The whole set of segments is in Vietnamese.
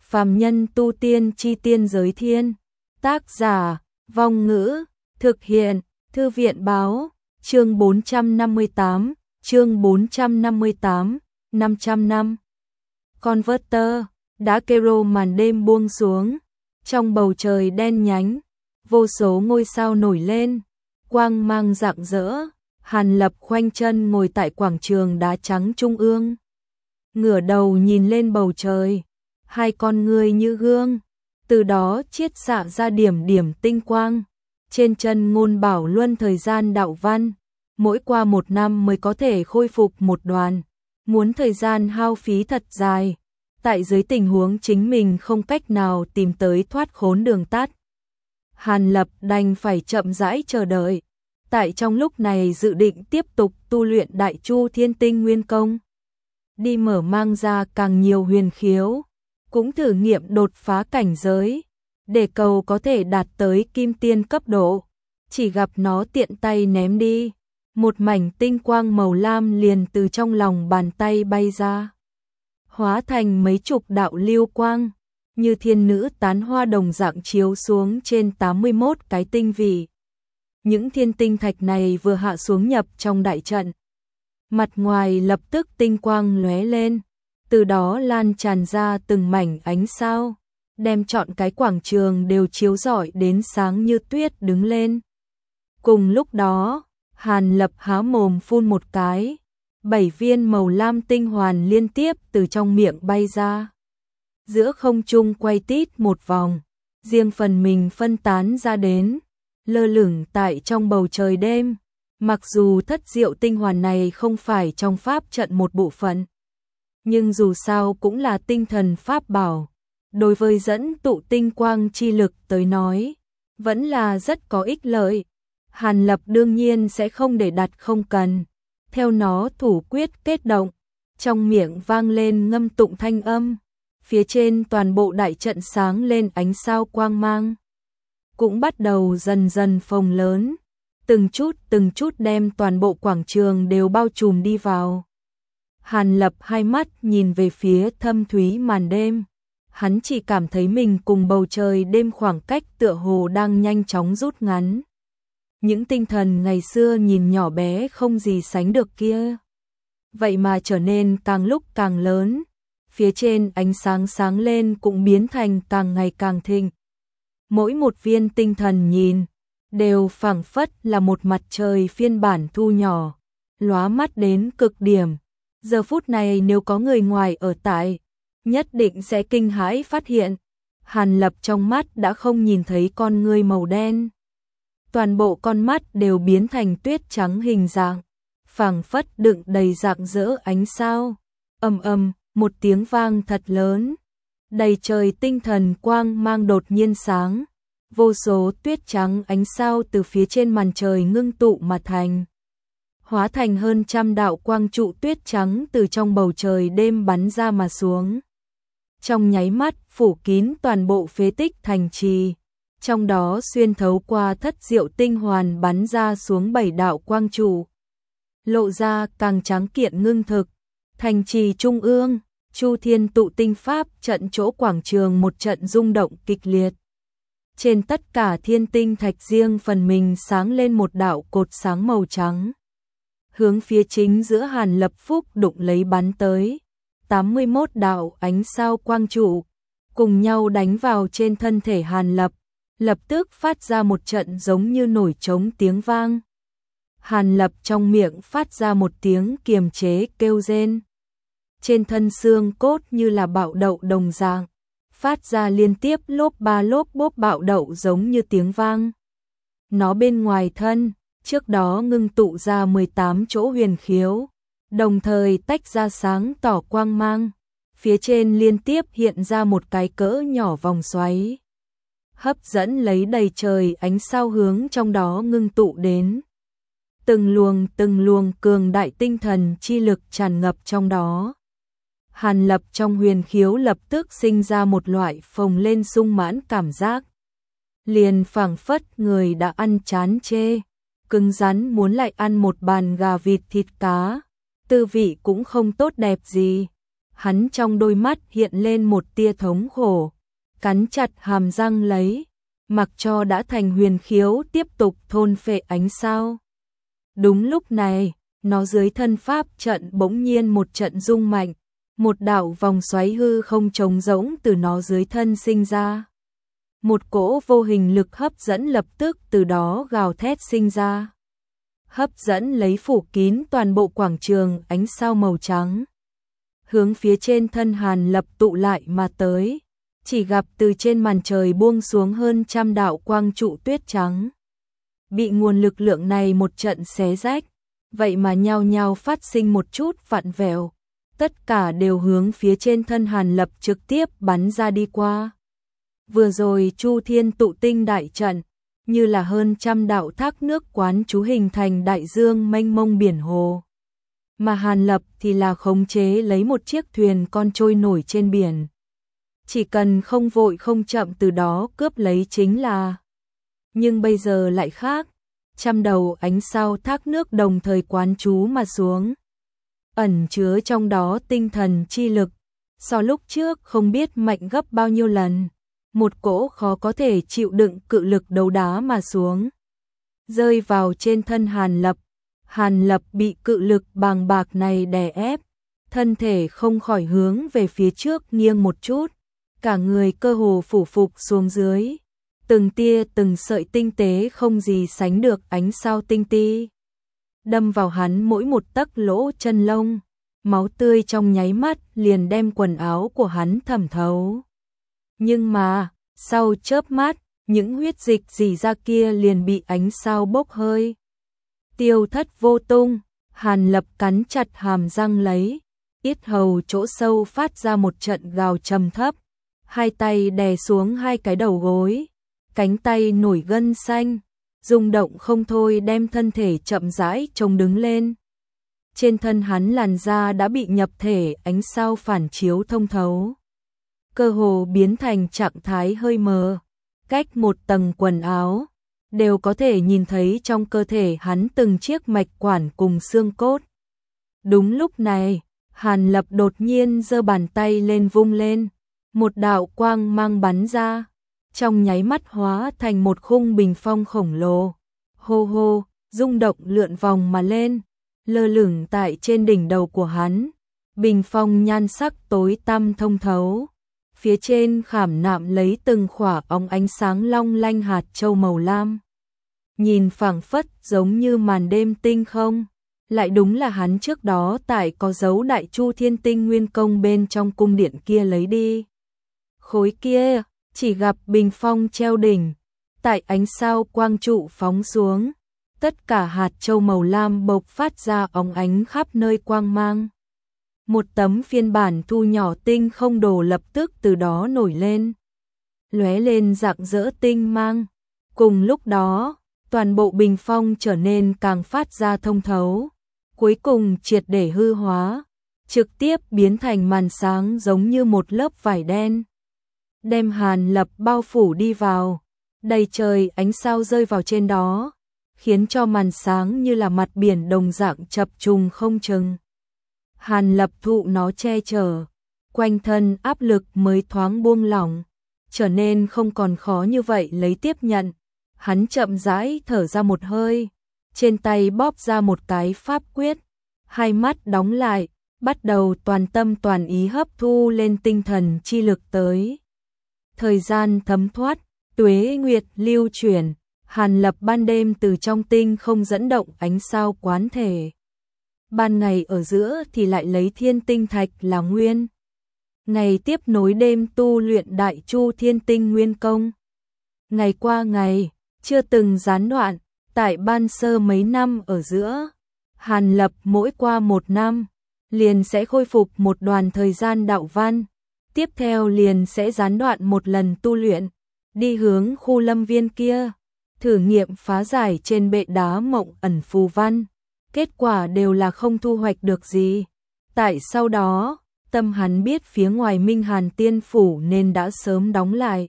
Phàm nhân tu tiên chi tiên giới thiên. Tác giả, Vong Ngữ, thực hiện, Thư viện báo, chương 458, 500 năm. Converter, đã kêu màn đêm buông xuống, trong bầu trời đen nhánh, vô số ngôi sao nổi lên, quang mang rạng rỡ. Hàn Lập khoanh chân ngồi tại quảng trường đá trắng trung ương, ngửa đầu nhìn lên bầu trời, hai con ngươi như gương, từ đó chiết xạ ra điểm điểm tinh quang. Trên chân ngôn bảo luân thời gian đạo văn, mỗi qua 1 năm mới có thể khôi phục một đoàn, muốn thời gian hao phí thật dài, tại dưới tình huống chính mình không cách nào tìm tới thoát khốn đường tắt. Hàn Lập đành phải chậm rãi chờ đợi, tại trong lúc này dự định tiếp tục tu luyện Đại Chu Thiên Tinh Nguyên Công, đi mở mang ra càng nhiều huyền khiếu, cũng thử nghiệm đột phá cảnh giới, để cầu có thể đạt tới kim tiên cấp độ. Chỉ gặp nó tiện tay ném đi, một mảnh tinh quang màu lam liền từ trong lòng bàn tay bay ra, hóa thành mấy chục đạo lưu quang, như thiên nữ tán hoa đồng dạng chiếu xuống trên 81 cái tinh vị. Những thiên tinh thạch này vừa hạ xuống nhập trong đại trận, mặt ngoài lập tức tinh quang lóe lên, từ đó lan tràn ra từng mảnh ánh sao, đem trọn cái quảng trường đều chiếu rọi đến sáng như tuyết đứng lên. Cùng lúc đó, Hàn Lập há mồm phun một cái, 7 viên màu lam tinh hoàn liên tiếp từ trong miệng bay ra, giữa không trung quay tít một vòng, riêng phần mình phân tán ra đến, lơ lửng tại trong bầu trời đêm. Mặc dù thất diệu tinh hoàn này không phải trong pháp trận một bộ phận, nhưng dù sao cũng là tinh thần pháp bảo, đối với dẫn tụ tinh quang chi lực tới nói, vẫn là rất có ích lợi. Hàn Lập đương nhiên sẽ không để đặt không cần, theo nó thủ quyết kết động, trong miệng vang lên ngâm tụng thanh âm, phía trên toàn bộ đại trận sáng lên ánh sao quang mang, cũng bắt đầu dần dần phồng lớn, từng chút đem toàn bộ quảng trường đều bao trùm đi vào. Hàn Lập hai mắt nhìn về phía thâm thúy màn đêm, hắn chỉ cảm thấy mình cùng bầu trời đêm khoảng cách tựa hồ đang nhanh chóng rút ngắn. Những tinh thần ngày xưa nhìn nhỏ bé không gì sánh được kia, vậy mà trở nên càng lúc càng lớn, phía trên ánh sáng sáng lên cũng biến thành càng ngày càng thịnh. Mỗi một viên tinh thần nhìn, đều phảng phất là một mặt trời phiên bản thu nhỏ, lóa mắt đến cực điểm. Giờ phút này nếu có người ngoài ở tại, nhất định sẽ kinh hãi phát hiện, Hàn Lập trong mắt đã không nhìn thấy con ngươi màu đen. Toàn bộ con mắt đều biến thành tuyết trắng hình dạng, phảng phất đựng đầy rạng rỡ ánh sao. Ầm, một tiếng vang thật lớn, đầy trời tinh thần quang mang đột nhiên sáng, vô số tuyết trắng ánh sao từ phía trên màn trời ngưng tụ mà thành, hóa thành hơn 100 đạo quang trụ tuyết trắng từ trong bầu trời đêm bắn ra mà xuống. Trong nháy mắt phủ kín toàn bộ phế tích thành trì, trong đó xuyên thấu qua thất diệu tinh hoàn bắn ra xuống 7 đạo quang trụ, lộ ra càng tráng kiện ngưng thực. Thành trì trung ương, Chu Thiên tụ tinh pháp trận chỗ quảng trường một trận rung động kịch liệt. Trên tất cả thiên tinh thạch riêng phần mình sáng lên một đạo cột sáng màu trắng, hướng phía chính giữa Hàn Lập Phúc đụng lấy bắn tới. 81 đạo ánh sao quang trụ cùng nhau đánh vào trên thân thể Hàn Lập, lập tức phát ra một trận giống như nổi trống tiếng vang. Hàn Lập trong miệng phát ra một tiếng kiềm chế kêu rên, trên thân xương cốt như là bạo đậu đồng dạng, phát ra liên tiếp lốp ba lốp bốp bạo đậu giống như tiếng vang. Nó bên ngoài thân, trước đó ngưng tụ ra 18 chỗ huyền khiếu, đồng thời tách ra sáng tỏ quang mang, phía trên liên tiếp hiện ra một cái cỡ nhỏ vòng xoáy, hấp dẫn lấy đầy trời ánh sao hướng trong đó ngưng tụ đến. Từng luồng cường đại tinh thần chi lực tràn ngập trong đó. Hàn Lập trong huyền khiếu lập tức sinh ra một loại phồng lên sung mãn cảm giác, liền phảng phất người đã ăn chán chê, cứng rắn muốn lại ăn một bàn gà vịt thịt cá, tư vị cũng không tốt đẹp gì. hắn trong đôi mắt hiện lên một tia thống khổ, cắn chặt hàm răng lấy, mặc cho đã thành huyền khiếu tiếp tục thôn phệ ánh sao. Đúng lúc này, nó dưới thân pháp trận bỗng nhiên một trận rung mạnh, một đạo vòng xoáy hư không trống rỗng từ nó dưới thân sinh ra. Một cỗ vô hình lực hấp dẫn lập tức từ đó gào thét sinh ra. Hấp dẫn lấy phủ kín toàn bộ quảng trường ánh sao màu trắng. Hướng phía trên thân Hàn Lập tụ lại mà tới, chỉ gặp từ trên màn trời buông xuống hơn trăm đạo quang trụ tuyết trắng. Bị nguồn lực lượng này một trận xé rách, vậy mà nhao nhao phát sinh một chút vặn vẹo, tất cả đều hướng phía trên thân Hàn Lập trực tiếp bắn ra đi qua. Vừa rồi Chu Thiên tụ tinh đại trận, như là hơn trăm đạo thác nước quán chú hình thành đại dương mênh mông biển hồ. Mà Hàn Lập thì là khống chế lấy một chiếc thuyền con trôi nổi trên biển. Chỉ cần không vội không chậm từ đó cướp lấy chính là. Nhưng bây giờ lại khác, trăm đầu ánh sao thác nước đồng thời quán chú mà xuống. Ẩn chứa trong đó tinh thần chi lực, so lúc trước không biết mạnh gấp bao nhiêu lần. Một cỗ khó có thể chịu đựng cự lực đấu đá mà xuống. Rơi vào trên thân Hàn Lập. Hàn Lập bị cự lực bàng bạc này đè ép, thân thể không khỏi hướng về phía trước nghiêng một chút, cả người cơ hồ phủ phục xuống dưới. Từng tia từng sợi tinh tế không gì sánh được ánh sao tinh ti. Đâm vào hắn mỗi một tấc lỗ chân lông, máu tươi trong nháy mắt liền đem quần áo của hắn thẩm thấu. Nhưng mà, sau chớp mắt, những huyết dịch rỉ ra kia liền bị ánh sao bốc hơi. Tiêu thất vô tung, Hàn Lập cắn chặt hàm răng lấy, yết hầu chỗ sâu phát ra một trận gào trầm thấp, hai tay đè xuống hai cái đầu gối, cánh tay nổi gân xanh, rung động không thôi đem thân thể chậm rãi trông đứng lên. Trên thân hắn làn da đã bị nhập thể ánh sao phản chiếu thông thấu, cơ hồ biến thành trạng thái hơi mờ, cách một tầng quần áo, đều có thể nhìn thấy trong cơ thể hắn từng chiếc mạch quản cùng xương cốt. Đúng lúc này, Hàn Lập đột nhiên giơ bàn tay lên vung lên, một đạo quang mang bắn ra, trong nháy mắt hóa thành một khung bình phong khổng lồ. Hô hô, rung động lượn vòng mà lên, lơ lửng tại trên đỉnh đầu của hắn. Bình phong nhan sắc tối tăm thông thấu, phía trên khảm nạm lấy từng khỏa óng ánh sáng long lanh hạt châu màu lam. Nhìn phảng phất giống như màn đêm tinh không, lại đúng là hắn trước đó tại có dấu Đại Chu Thiên Tinh Nguyên Công bên trong cung điện kia lấy đi. Khối kia, chỉ gặp bình phong treo đỉnh, tại ánh sao quang trụ phóng xuống, tất cả hạt châu màu lam bộc phát ra óng ánh khắp nơi quang mang. Một tấm phiên bản thu nhỏ tinh không đồ lập tức từ đó nổi lên, lóe lên rạng rỡ tinh mang. Cùng lúc đó, toàn bộ bình phong trở nên càng phát ra thông thấu, cuối cùng triệt để hư hóa, trực tiếp biến thành màn sáng giống như một lớp vải đen, đem Hàn Lập bao phủ đi vào. Đầy trời ánh sao rơi vào trên đó, khiến cho màn sáng như là mặt biển đồng dạng chập trùng không chừng. Hàn Lập thụ nó che chở, quanh thân áp lực mới thoáng buông lỏng, trở nên không còn khó như vậy lấy tiếp nhận. Hắn chậm rãi thở ra một hơi, trên tay bóp ra một cái pháp quyết, hai mắt đóng lại, bắt đầu toàn tâm toàn ý hấp thu lên tinh thần chi lực tới. Thời gian thấm thoát, tuế nguyệt lưu chuyển, Hàn Lập ban đêm từ trong tinh không dẫn động ánh sao quán thể. Ban ngày ở giữa thì lại lấy thiên tinh thạch là nguyên. Ngày tiếp nối đêm tu luyện Đại Chu Thiên Tinh Nguyên Công. Ngày qua ngày, chưa từng gián đoạn, tại ban sơ mấy năm ở giữa, Hàn Lập mỗi qua một năm, liền sẽ khôi phục một đoàn thời gian đạo văn, tiếp theo liền sẽ gián đoạn một lần tu luyện, đi hướng khu lâm viên kia, thử nghiệm phá giải trên bệ đá mộng ẩn phù văn, kết quả đều là không thu hoạch được gì. Tại sau đó, tâm hắn biết phía ngoài Minh Hàn Tiên Phủ nên đã sớm đóng lại.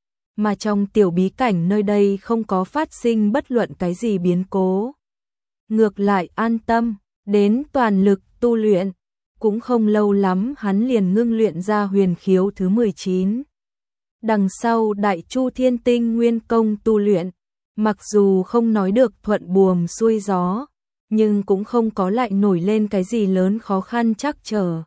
Mà trong tiểu bí cảnh nơi đây không có phát sinh bất luận cái gì biến cố. Ngược lại an tâm, đến toàn lực tu luyện, cũng không lâu lắm hắn liền ngưng luyện ra huyền khiếu thứ 19. Đằng sau Đại Chu Thiên Tinh Nguyên Công tu luyện, mặc dù không nói được thuận buồm xuôi gió, nhưng cũng không có lại nổi lên cái gì lớn khó khăn trắc trở.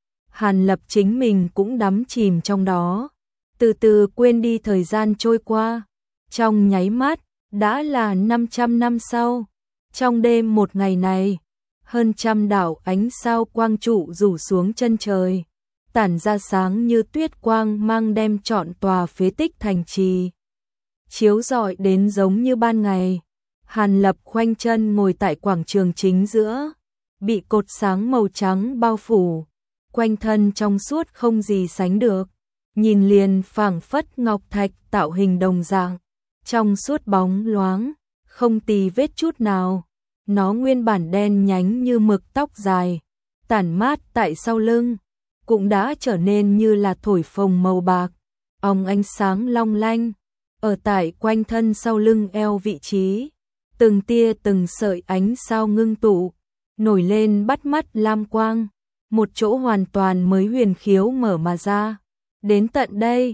Hàn Lập chính mình cũng đắm chìm trong đó, từ từ quên đi thời gian trôi qua, trong nháy mắt, đã là 500 năm sau. Trong đêm một ngày này, hơn trăm đạo ánh sao quang trụ rủ xuống chân trời, tản ra sáng như tuyết quang mang đem trọn tòa phế tích thành trì chiếu rọi đến giống như ban ngày. Hàn Lập khoanh chân ngồi tại quảng trường chính giữa, bị cột sáng màu trắng bao phủ, quanh thân trong suốt không gì sánh được, nhìn liền phảng phất ngọc thạch tạo hình đồng dạng, trong suốt bóng loáng, không tì vết chút nào. Nó nguyên bản đen nhánh như mực tóc dài, tản mát tại sau lưng, cũng đã trở nên như là thổi phồng màu bạc, óng ánh sáng long lanh, ở tại quanh thân sau lưng eo vị trí, từng tia từng sợi ánh sao ngưng tụ, nổi lên bắt mắt lam quang, một chỗ hoàn toàn mới huyền khiếu mở mà ra. Đến tận đây,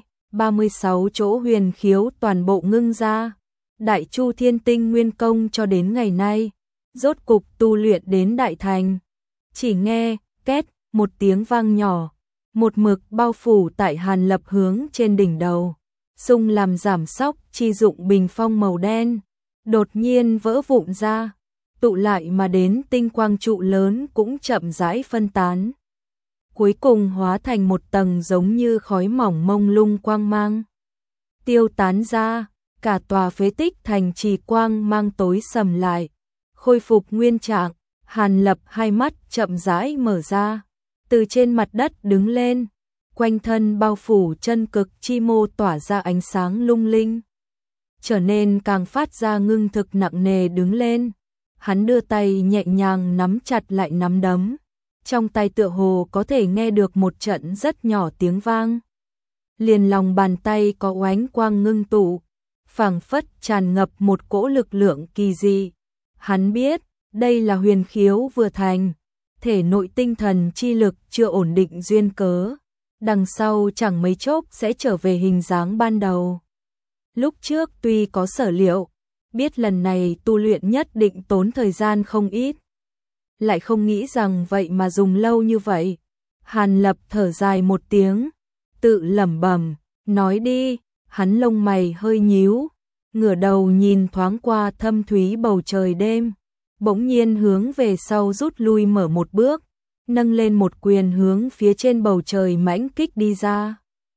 36 chỗ huyền khiếu toàn bộ ngưng ra, Đại Chu Thiên Tinh Nguyên Công cho đến ngày nay, rốt cục tu luyện đến đại thành. Chỉ nghe, két, một tiếng vang nhỏ, một mực bao phủ tại Hàn Lập hướng trên đỉnh đầu, xung làm giảm sóc chi dụng bình phong màu đen, đột nhiên vỡ vụn ra, tụ lại mà đến tinh quang trụ lớn cũng chậm rãi phân tán. Cuối cùng hóa thành một tầng giống như khói mỏng mông lung quang mang. Tiêu tán ra, cả tòa phế tích thành trì quang mang tối sầm lại, khôi phục nguyên trạng. Hàn Lập hai mắt chậm rãi mở ra, từ trên mặt đất đứng lên, quanh thân bao phủ chân cực chi mô tỏa ra ánh sáng lung linh, trở nên càng phát ra ngưng thực nặng nề đứng lên. Hắn đưa tay nhẹ nhàng nắm chặt lại nắm đấm, trong tay tựa hồ có thể nghe được một trận rất nhỏ tiếng vang. Liền lòng bàn tay có oánh quang ngưng tụ, phảng phất tràn ngập một cỗ lực lượng kỳ dị. Hắn biết, đây là huyền khiếu vừa thành, thể nội tinh thần chi lực chưa ổn định duyên cớ, đằng sau chẳng mấy chốc sẽ trở về hình dáng ban đầu. Lúc trước tuy có sở liệu, biết lần này tu luyện nhất định tốn thời gian không ít, lại không nghĩ rằng vậy mà dùng lâu như vậy. Hàn Lập thở dài một tiếng, tự lẩm bẩm, nói đi. Hắn lông mày hơi nhíu, ngửa đầu nhìn thoáng qua thâm thúy bầu trời đêm, bỗng nhiên hướng về sau rút lui mở một bước, nâng lên một quyền hướng phía trên bầu trời mãnh kích đi ra.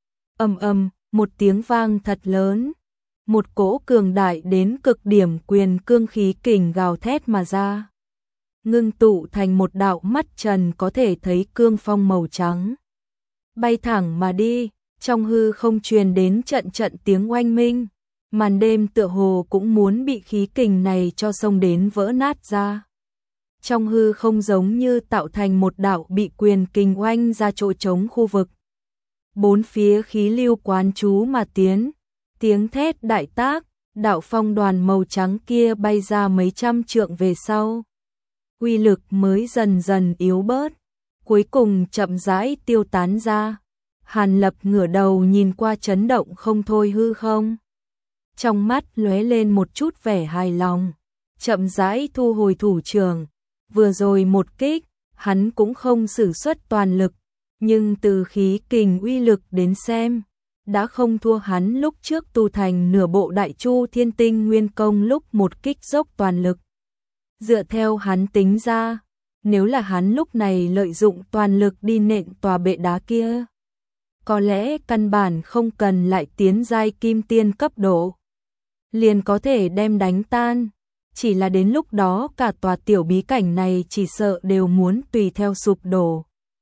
Ầm ầm, một tiếng vang thật lớn, một cỗ cường đại đến cực điểm quyền cương khí kình gào thét mà ra, ngưng tụ thành một đạo mắt trần có thể thấy cương phong màu trắng, bay thẳng mà đi. Trong hư không truyền đến trận trận tiếng oanh minh, màn đêm tựa hồ cũng muốn bị khí kình này cho xông đến vỡ nát ra. Trong hư không giống như tạo thành một đạo bị quyền kình oanh ra chỗ trống khu vực. Bốn phía khí lưu quán chú mà tiến, tiếng thét đại tác, đạo phong đoàn màu trắng kia bay ra mấy trăm trượng về sau. Uy lực mới dần dần yếu bớt, cuối cùng chậm rãi tiêu tán ra. Hàn Lập ngửa đầu nhìn qua chấn động không thôi hư không, trong mắt lóe lên một chút vẻ hài lòng, chậm rãi thu hồi thủ trưởng. Vừa rồi một kích, hắn cũng không sử xuất toàn lực, nhưng từ khí kình uy lực đến xem, đã không thua hắn lúc trước tu thành nửa bộ Đại Chu Thiên Tinh Nguyên Công lúc một kích dốc toàn lực. Dựa theo hắn tính ra, nếu là hắn lúc này lợi dụng toàn lực đi nện tòa bệ đá kia, có lẽ căn bản không cần lại tiến giai kim tiên cấp độ, liền có thể đem đánh tan. Chỉ là đến lúc đó cả tòa tiểu bí cảnh này chỉ sợ đều muốn tùy theo sụp đổ.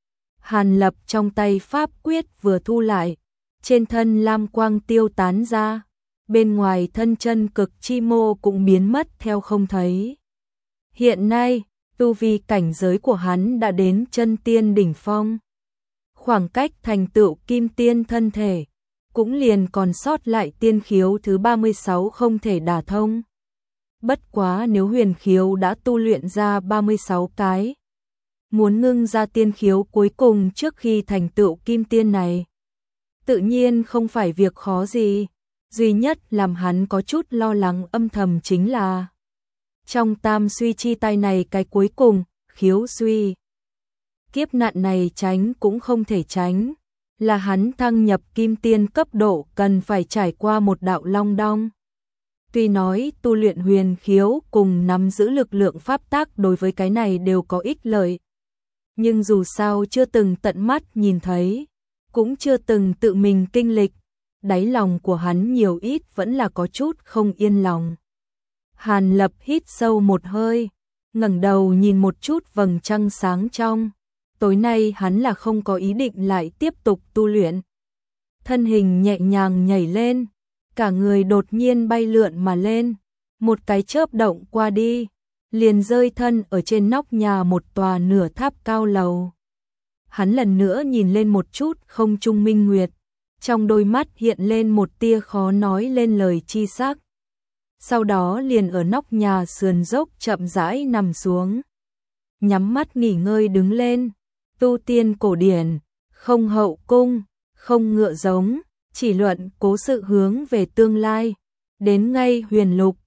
Hàn Lập trong tay pháp quyết vừa thu lại, trên thân lam quang tiêu tán ra, bên ngoài thân chân cực chi mô cũng biến mất theo không thấy. Hiện nay, tu vi cảnh giới của hắn đã đến chân tiên đỉnh phong. Khoảng cách thành tựu kim tiên thân thể, cũng liền còn sót lại tiên khiếu thứ 36 không thể đả thông. Bất quá nếu huyền khiếu đã tu luyện ra 36 cái, muốn ngưng ra tiên khiếu cuối cùng trước khi thành tựu kim tiên này. Tự nhiên không phải việc khó gì, duy nhất làm hắn có chút lo lắng âm thầm chính là trong tam suy chi tai này cái cuối cùng, khiếu suy. Kiếp nạn này tránh cũng không thể tránh, là hắn thăng nhập kim tiên cấp độ cần phải trải qua một đạo long đong. Tuy nói tu luyện huyền khiếu cùng nắm giữ lực lượng pháp tác đối với cái này đều có ích lợi, nhưng dù sao chưa từng tận mắt nhìn thấy, cũng chưa từng tự mình kinh lịch, đáy lòng của hắn nhiều ít vẫn là có chút không yên lòng. Hàn Lập hít sâu một hơi, ngẩng đầu nhìn một chút vầng trăng sáng trong. Tối nay hắn là không có ý định lại tiếp tục tu luyện. Thân hình nhẹ nhàng nhảy lên, cả người đột nhiên bay lượn mà lên, một cái chớp động qua đi, liền rơi thân ở trên nóc nhà một tòa nửa tháp cao lầu. Hắn lần nữa nhìn lên một chút không trung minh nguyệt, trong đôi mắt hiện lên một tia khó nói lên lời chi sắc. Sau đó liền ở nóc nhà sườn dốc chậm rãi nằm xuống, nhắm mắt nghỉ ngơi đứng lên. Tu tiên cổ điển, không hậu cung, không ngựa giống, chỉ luận cố sự hướng về tương lai, đến ngay huyền lục,